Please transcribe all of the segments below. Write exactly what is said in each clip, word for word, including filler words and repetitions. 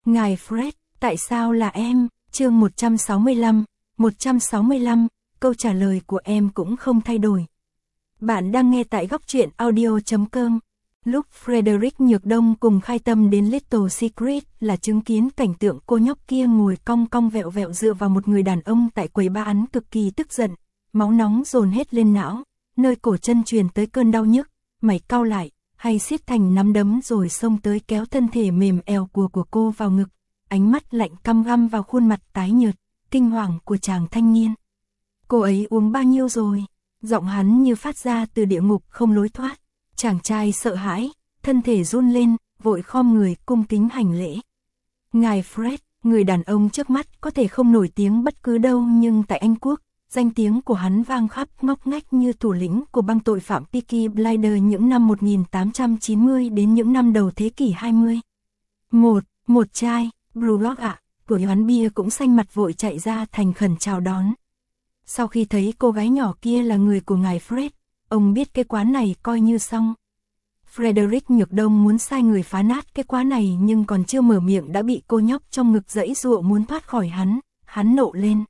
Ngài Fred, tại sao là em? Chương một trăm sáu mươi lăm, một trăm sáu mươi lăm, câu trả lời của em cũng không thay đổi. Bạn đang nghe tại góc truyện audio chấm com. Lúc Frederick Nhược Đông cùng Khai Tâm đến Little Secret là chứng kiến cảnh tượng cô nhóc kia ngồi cong cong vẹo vẹo dựa vào một người đàn ông tại quầy ba ăn cực kỳ tức giận, máu nóng dồn hết lên não, nơi cổ chân truyền tới cơn đau nhức, mày cau lại, hay siết thành nắm đấm rồi xông tới kéo thân thể mềm eo của của cô vào ngực, ánh mắt lạnh căm găm vào khuôn mặt tái nhợt, kinh hoàng của chàng thanh niên. Cô ấy uống bao nhiêu rồi? Giọng hắn như phát ra từ địa ngục không lối thoát. Chàng trai sợ hãi, thân thể run lên, vội khom người cung kính hành lễ. Ngài Fred, người đàn ông trước mắt có thể không nổi tiếng bất cứ đâu nhưng tại Anh Quốc, danh tiếng của hắn vang khắp ngóc ngách như thủ lĩnh của băng tội phạm Peaky Blinders những năm một nghìn tám trăm chín mươi đến những năm đầu thế kỷ hai mươi. Một, một chai, Blue Lock ạ, của quán bia cũng xanh mặt vội chạy ra thành khẩn chào đón. Sau khi thấy cô gái nhỏ kia là người của ngài Fred, ông biết cái quán này coi như xong. Frederick Nhược Đông muốn sai người phá nát cái quán này nhưng còn chưa mở miệng đã bị cô nhóc trong ngực giãy giụa muốn thoát khỏi hắn, hắn nộ lên.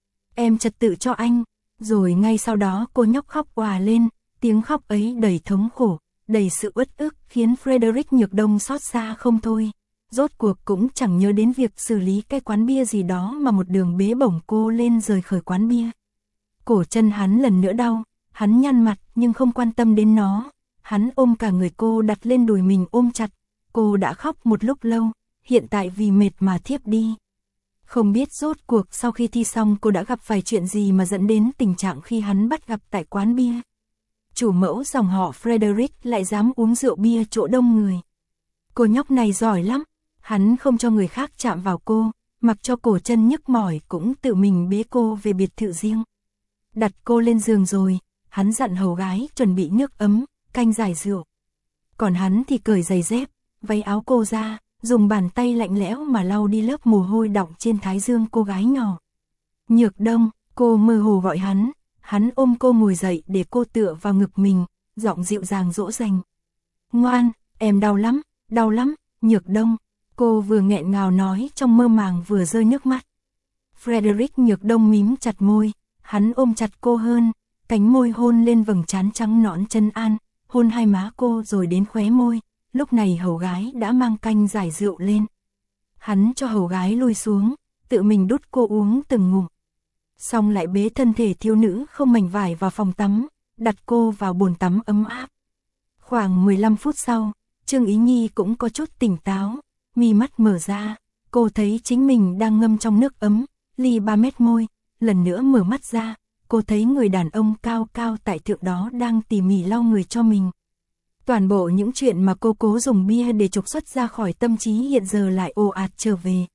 Em trật tự cho anh, rồi ngay sau đó cô nhóc khóc òa lên, tiếng khóc ấy đầy thống khổ, đầy sự uất ức khiến Frederick Nhược Đông xót xa không thôi. Rốt cuộc cũng chẳng nhớ đến việc xử lý cái quán bia gì đó mà một đường bế bổng cô lên rời khỏi quán bia. Cổ chân hắn lần nữa đau, hắn nhăn mặt nhưng không quan tâm đến nó. Hắn ôm cả người cô đặt lên đùi mình ôm chặt. Cô đã khóc một lúc lâu, hiện tại vì mệt mà thiếp đi. Không biết rốt cuộc sau khi thi xong cô đã gặp phải chuyện gì mà dẫn đến tình trạng khi hắn bắt gặp tại quán bia. Chủ mẫu dòng họ Frederick lại dám uống rượu bia chỗ đông người. Cô nhóc này giỏi lắm, hắn không cho người khác chạm vào cô, mặc cho cổ chân nhức mỏi cũng tự mình bế cô về biệt thự riêng. Đặt cô lên giường rồi, hắn dặn hầu gái chuẩn bị nước ấm, canh giải rượu. Còn hắn thì cởi giày dép, váy áo cô ra, dùng bàn tay lạnh lẽo mà lau đi lớp mồ hôi đọng trên thái dương cô gái nhỏ. Nhược Đông, cô mơ hồ gọi hắn, hắn ôm cô ngồi dậy để cô tựa vào ngực mình, giọng dịu dàng dỗ dành. Ngoan, em đau lắm, đau lắm, Nhược Đông, cô vừa nghẹn ngào nói trong mơ màng vừa rơi nước mắt. Frederick Nhược Đông mím chặt môi, hắn ôm chặt cô hơn, cánh môi hôn lên vầng trán trắng nõn trấn an, hôn hai má cô rồi đến khóe môi. Lúc này hầu gái đã mang canh giải rượu lên. Hắn cho hầu gái lui xuống, tự mình đút cô uống từng ngụm. Xong lại bế thân thể thiếu nữ không mảnh vải vào phòng tắm, đặt cô vào bồn tắm ấm áp. Khoảng mười lăm phút sau, Trương Ý Nhi cũng có chút tỉnh táo, mi mắt mở ra, cô thấy chính mình đang ngâm trong nước ấm, ly ba mét môi, lần nữa mở mắt ra, cô thấy người đàn ông cao cao tại thượng đó đang tỉ mỉ lau người cho mình. Toàn bộ những chuyện mà cô cố dùng bia để trục xuất ra khỏi tâm trí hiện giờ lại ồ ạt trở về.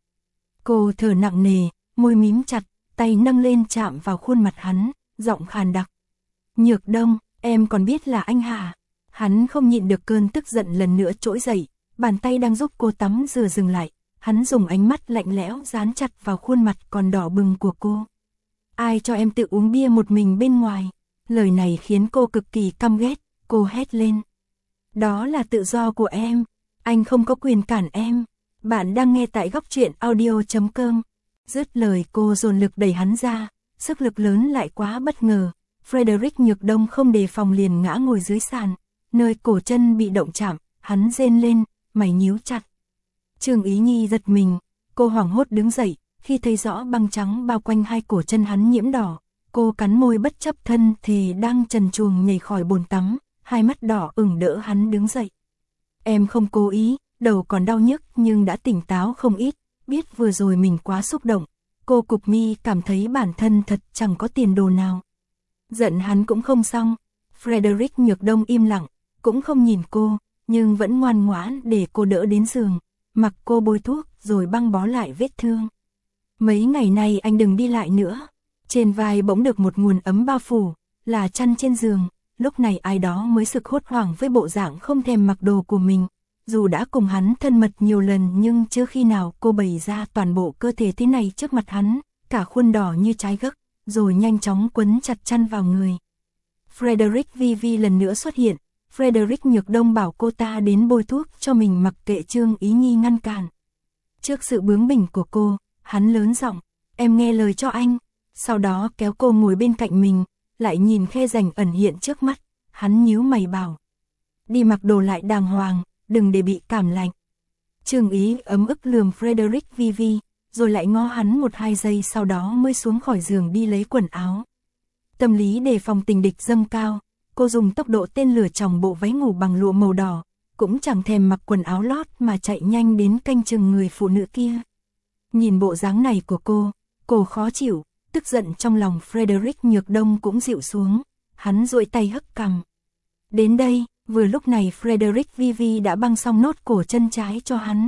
Cô thở nặng nề, môi mím chặt, tay nâng lên chạm vào khuôn mặt hắn, giọng khàn đặc. Nhược Đông, em còn biết là anh hả? Hắn không nhịn được cơn tức giận lần nữa trỗi dậy, bàn tay đang giúp cô tắm rửa dừng lại, hắn dùng ánh mắt lạnh lẽo dán chặt vào khuôn mặt còn đỏ bừng của cô. Ai cho em tự uống bia một mình bên ngoài? Lời này khiến cô cực kỳ căm ghét, cô hét lên. Đó là tự do của em, anh không có quyền cản em. Bạn đang nghe tại góc truyện audio chấm com. Dứt lời cô dồn lực đẩy hắn ra, sức lực lớn lại quá bất ngờ. Frederick Nhược Đông không đề phòng liền ngã ngồi dưới sàn, nơi cổ chân bị động chạm, hắn rên lên, mày nhíu chặt. Trương Ý Nhi giật mình, cô hoảng hốt đứng dậy, khi thấy rõ băng trắng bao quanh hai cổ chân hắn nhiễm đỏ, cô cắn môi bất chấp thân thề đang trần truồng nhảy khỏi bồn tắm. Hai mắt đỏ ửng đỡ hắn đứng dậy. Em không cố ý, đầu còn đau nhức nhưng đã tỉnh táo không ít, biết vừa rồi mình quá xúc động. Cô cụp mi cảm thấy bản thân thật chẳng có tiền đồ nào. Giận hắn cũng không xong. Frederick Nhược Đông im lặng, cũng không nhìn cô, nhưng vẫn ngoan ngoãn để cô đỡ đến giường, mặc cô bôi thuốc rồi băng bó lại vết thương. Mấy ngày nay anh đừng đi lại nữa. Trên vai bỗng được một nguồn ấm bao phủ, là chăn trên giường. Lúc này ai đó mới sực hốt hoảng với bộ dạng không thèm mặc đồ của mình. Dù đã cùng hắn thân mật nhiều lần nhưng chưa khi nào cô bày ra toàn bộ cơ thể thế này trước mặt hắn, cả khuôn đỏ như trái gấc, rồi nhanh chóng quấn chặt chăn vào người. Frederick Vivi lần nữa xuất hiện, Frederick Nhược Đông bảo cô ta đến bôi thuốc cho mình mặc kệ Trương Ý Nhi ngăn cản. Trước sự bướng bỉnh của cô, hắn lớn giọng, em nghe lời cho anh. Sau đó kéo cô ngồi bên cạnh mình, lại nhìn khe rãnh ẩn hiện trước mắt, hắn nhíu mày bảo. Đi mặc đồ lại đàng hoàng, đừng để bị cảm lạnh. Trương Ý ấm ức lườm Frederick Vivi, rồi lại ngó hắn một hai giây sau đó mới xuống khỏi giường đi lấy quần áo. Tâm lý đề phòng tình địch dâng cao, cô dùng tốc độ tên lửa chòng bộ váy ngủ bằng lụa màu đỏ, cũng chẳng thèm mặc quần áo lót mà chạy nhanh đến canh chừng người phụ nữ kia. Nhìn bộ dáng này của cô, cô khó chịu, tức giận trong lòng Frederick Nhược Đông cũng dịu xuống, hắn duỗi tay hất cằm. Đến đây, vừa lúc này Frederick Vivi đã băng xong nốt cổ chân trái cho hắn.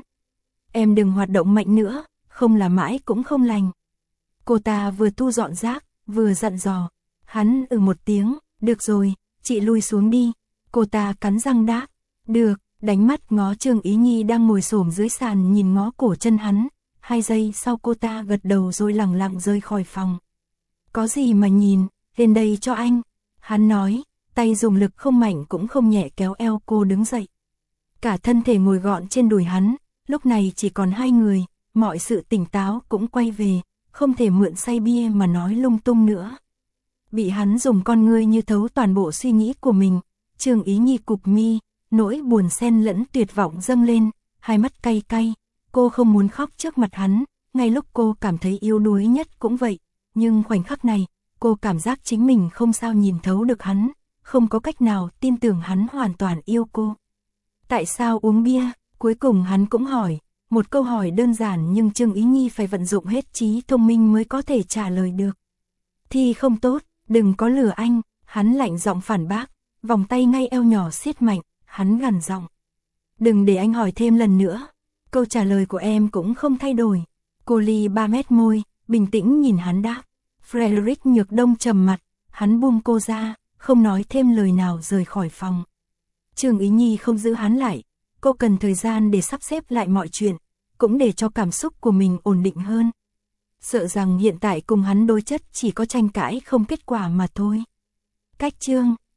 Em đừng hoạt động mạnh nữa, không là mãi cũng không lành. Cô ta vừa thu dọn rác, vừa dặn dò. Hắn ừ một tiếng, được rồi, chị lui xuống đi. Cô ta cắn răng đáp, được, đánh mắt ngó Trương Ý Nhi đang ngồi xổm dưới sàn nhìn ngó cổ chân hắn. Hai giây sau cô ta gật đầu rồi lẳng lặng rời khỏi phòng. Có gì mà nhìn, lên đây cho anh. Hắn nói, tay dùng lực không mạnh cũng không nhẹ kéo eo cô đứng dậy. Cả thân thể ngồi gọn trên đùi hắn, lúc này chỉ còn hai người, mọi sự tỉnh táo cũng quay về, không thể mượn say bia mà nói lung tung nữa. Bị hắn dùng con ngươi như thấu toàn bộ suy nghĩ của mình, Trương Ý Nhi cụp mi, nỗi buồn xen lẫn tuyệt vọng dâng lên, hai mắt cay cay, cô không muốn khóc trước mặt hắn, ngay lúc cô cảm thấy yếu đuối nhất cũng vậy, nhưng khoảnh khắc này, cô cảm giác chính mình không sao nhìn thấu được hắn, không có cách nào tin tưởng hắn hoàn toàn yêu cô. Tại sao uống bia? Cuối cùng hắn cũng hỏi, một câu hỏi đơn giản nhưng Trương Ý Nhi phải vận dụng hết trí thông minh mới có thể trả lời được. Thì không tốt, đừng có lừa anh, hắn lạnh giọng phản bác, vòng tay ngay eo nhỏ siết mạnh, hắn gằn giọng. Đừng để anh hỏi thêm lần nữa, câu trả lời của em cũng không thay đổi. Cô ly ba mét môi, bình tĩnh nhìn hắn đáp. Frederick Nhược Đông trầm mặt, hắn buông cô ra, không nói thêm lời nào rời khỏi phòng. Trương Ý Nhi không giữ hắn lại, cô cần thời gian để sắp xếp lại mọi chuyện, cũng để cho cảm xúc của mình ổn định hơn. Sợ rằng hiện tại cùng hắn đối chất chỉ có tranh cãi không kết quả mà thôi. Cách chương